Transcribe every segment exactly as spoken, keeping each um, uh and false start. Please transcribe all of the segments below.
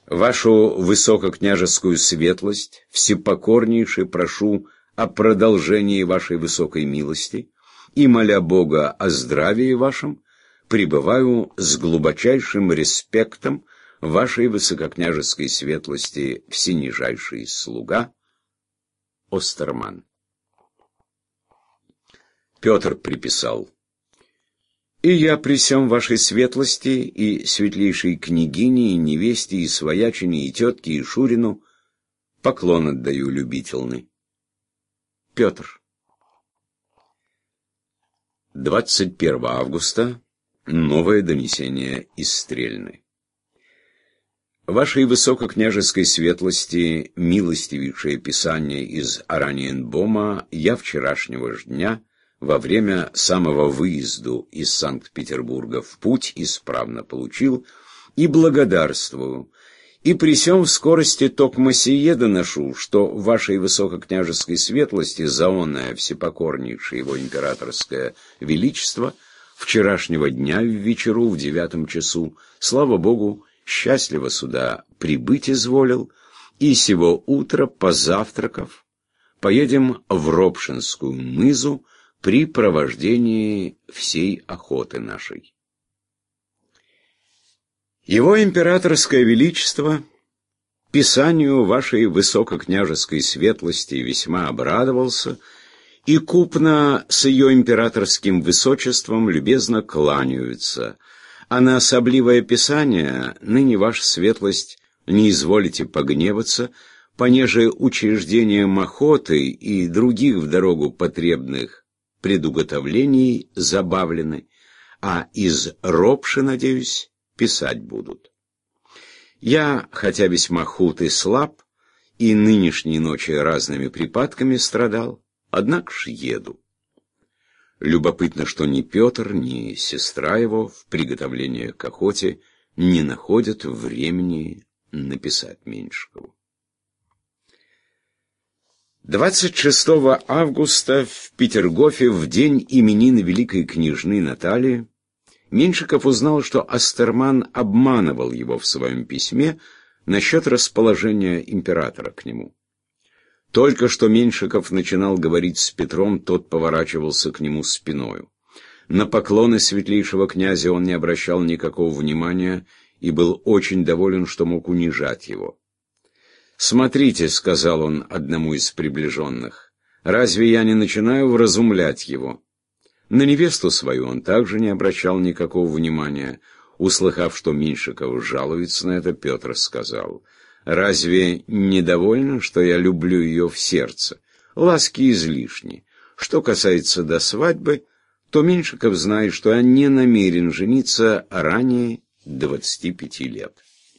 Вашу высококняжескую светлость всепокорнейше прошу о продолжении вашей высокой милости и, моля Бога о здравии вашем, пребываю с глубочайшим респектом вашей высококняжеской светлости всенижайший слуга Остерман. Петр приписал: «И я при сём вашей светлости и светлейшей княгине, и невесте, и своячине, и тетке, и Шурину поклон отдаю любительный». Петр. двадцать первого августа. Новое донесение из Стрельны. Вашей высококняжеской светлости милостивейшее писание из Ораниенбома я вчерашнего ж дня во время самого выезду из Санкт-Петербурга в путь исправно получил и благодарствую, и при сём в скорости токмо сие доношу, что вашей высококняжеской светлости заонное всепокорнейшее его императорское величество вчерашнего дня в вечеру в девятом часу, слава Богу, счастливо сюда прибыть изволил, и сего утра, позавтракав, поедем в Ропшинскую мызу при провождении всей охоты нашей. Его императорское величество писанию вашей высококняжеской светлости весьма обрадовался и купно с ее императорским высочеством любезно кланяются, а на особливое писание ныне ваша светлость не изволите погневаться, понеже учреждением охоты и других в дорогу потребных предуготовлений забавлены, а из Ропши, надеюсь, писать будут. Я, хотя весьма худ и слаб, и нынешней ночи разными припадками страдал, однако ж еду. Любопытно, что ни Петр, ни сестра его в приготовлении к охоте не находят времени написать Меньшикову. двадцать шестого августа в Петергофе, в день именин великой княжны Натальи, Меньшиков узнал, что Остерман обманывал его в своем письме насчет расположения императора к нему. Только что Меньшиков начинал говорить с Петром, тот поворачивался к нему спиною. На поклоны светлейшего князя он не обращал никакого внимания и был очень доволен, что мог унижать его. «Смотрите», — сказал он одному из приближенных, — «разве я не начинаю вразумлять его?» На невесту свою он также не обращал никакого внимания. Услыхав, что Меньшиков жалуется на это, Петр сказал: «Разве недовольно, что я люблю ее в сердце? Ласки излишни. Что касается до свадьбы, то Меньшиков знает, что я не намерен жениться ранее двадцати пяти лет».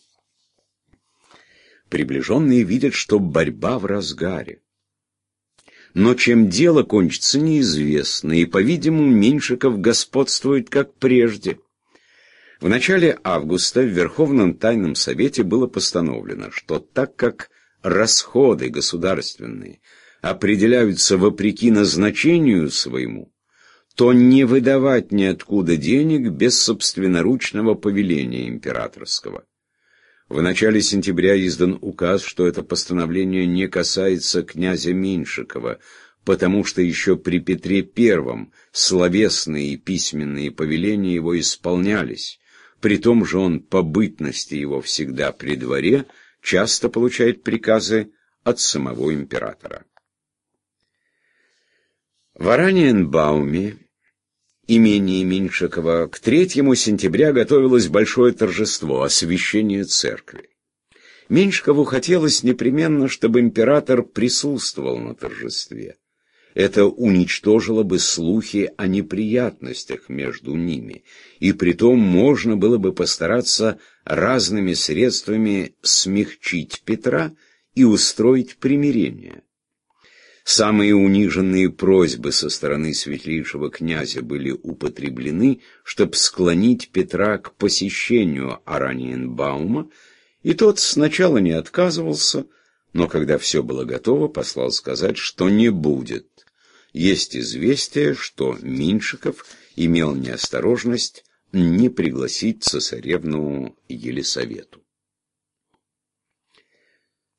Приближенные видят, что борьба в разгаре. Но чем дело кончится, неизвестно, и, по-видимому, Меньшиков господствует как прежде. В начале августа в Верховном Тайном Совете было постановлено, что так как расходы государственные определяются вопреки назначению своему, то не выдавать ниоткуда денег без собственноручного повеления императорского. В начале сентября издан указ, что это постановление не касается князя Меньшикова, потому что еще при Петре Первом словесные и письменные повеления его исполнялись. При том же он по бытности его всегда при дворе часто получает приказы от самого императора. В Ораниенбауме, имении Меньшикова, к третьему сентября готовилось большое торжество, освящение церкви. Меньшикову хотелось непременно, чтобы император присутствовал на торжестве. Это уничтожило бы слухи о неприятностях между ними, и притом можно было бы постараться разными средствами смягчить Петра и устроить примирение. Самые униженные просьбы со стороны светлейшего князя были употреблены, чтобы склонить Петра к посещению Ораниенбаума, и тот сначала не отказывался, но когда все было готово, послал сказать, что не будет. Есть известие, что Меньшиков имел неосторожность не пригласить цесаревну Елисавету.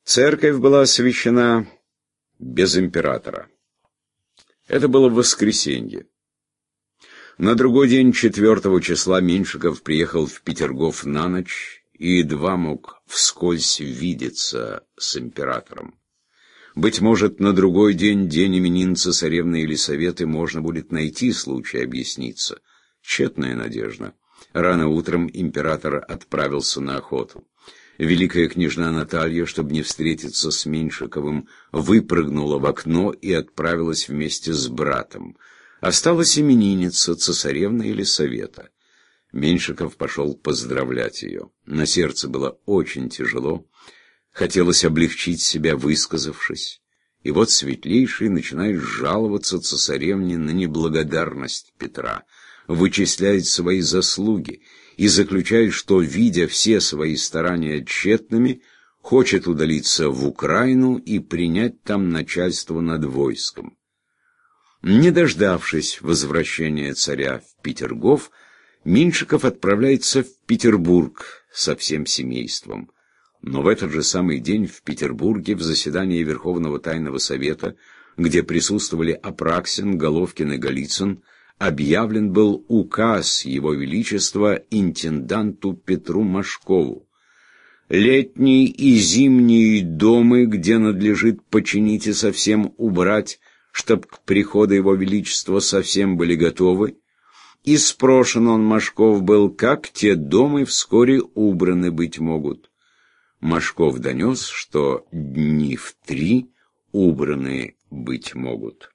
Церковь была освящена без императора. Это было в воскресенье. На другой день, четвертого числа, Меньшиков приехал в Петергоф на ночь и едва мог вскользь видеться с императором. Быть может, на другой день, день именин цесаревны Елисаветы, можно будет найти случай объясниться. Тщетная надежда. Рано утром император отправился на охоту. Великая княжна Наталья, чтобы не встретиться с Меньшиковым, выпрыгнула в окно и отправилась вместе с братом. Осталась именинница, цесаревна Елисавета. Меньшиков пошел поздравлять ее. На сердце было очень тяжело. Хотелось облегчить себя, высказавшись. И вот Светлейший начинает жаловаться цесаревне на неблагодарность Петра, вычисляет свои заслуги и заключает, что, видя все свои старания тщетными, хочет удалиться в Украину и принять там начальство над войском. Не дождавшись возвращения царя в Петергоф, Меньшиков отправляется в Петербург со всем семейством. Но в этот же самый день в Петербурге в заседании Верховного Тайного Совета, где присутствовали Апраксин, Головкин и Голицын, объявлен был указ Его Величества интенданту Петру Машкову. Летние и зимние домы, где надлежит починить и совсем убрать, чтоб к приходу Его Величества совсем были готовы, и спрошен он, Машков, был, как те дома вскоре убраны быть могут. Машков донес, что дни в три убраны быть могут.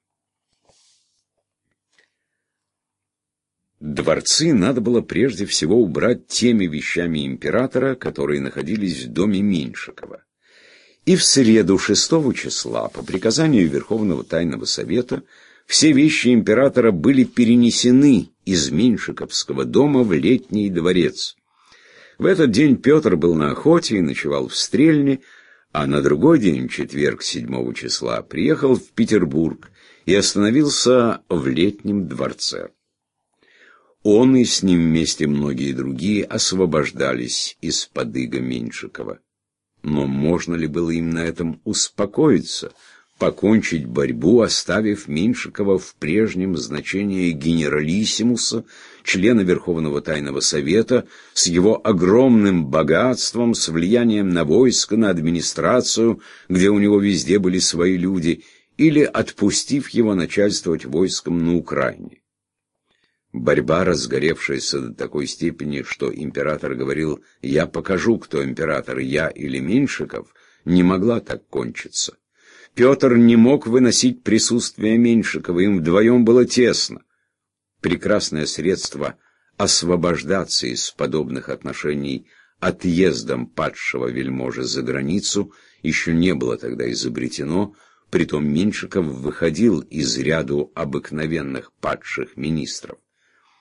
Дворцы надо было прежде всего убрать теми вещами императора, которые находились в доме Меньшикова. И в среду шестого числа, по приказанию Верховного Тайного Совета, все вещи императора были перенесены из Меньшиковского дома в Летний дворец. В этот день Петр был на охоте и ночевал в Стрельне, а на другой день, четверг седьмого числа, приехал в Петербург и остановился в Летнем дворце. Он и с ним вместе многие другие освобождались из-под ига Меньшикова. Но можно ли было им на этом успокоиться, покончить борьбу, оставив Меньшикова в прежнем значении генералиссимуса, члена Верховного Тайного Совета, с его огромным богатством, с влиянием на войско, на администрацию, где у него везде были свои люди, или отпустив его начальствовать войском на Украине? Борьба, разгоревшаяся до такой степени, что император говорил «я покажу, кто император, я или Меньшиков», не могла так кончиться. Петр не мог выносить присутствие Меньшикова, им вдвоем было тесно. Прекрасное средство освобождаться из подобных отношений отъездом падшего вельможи за границу еще не было тогда изобретено, притом Меньшиков выходил из ряду обыкновенных падших министров.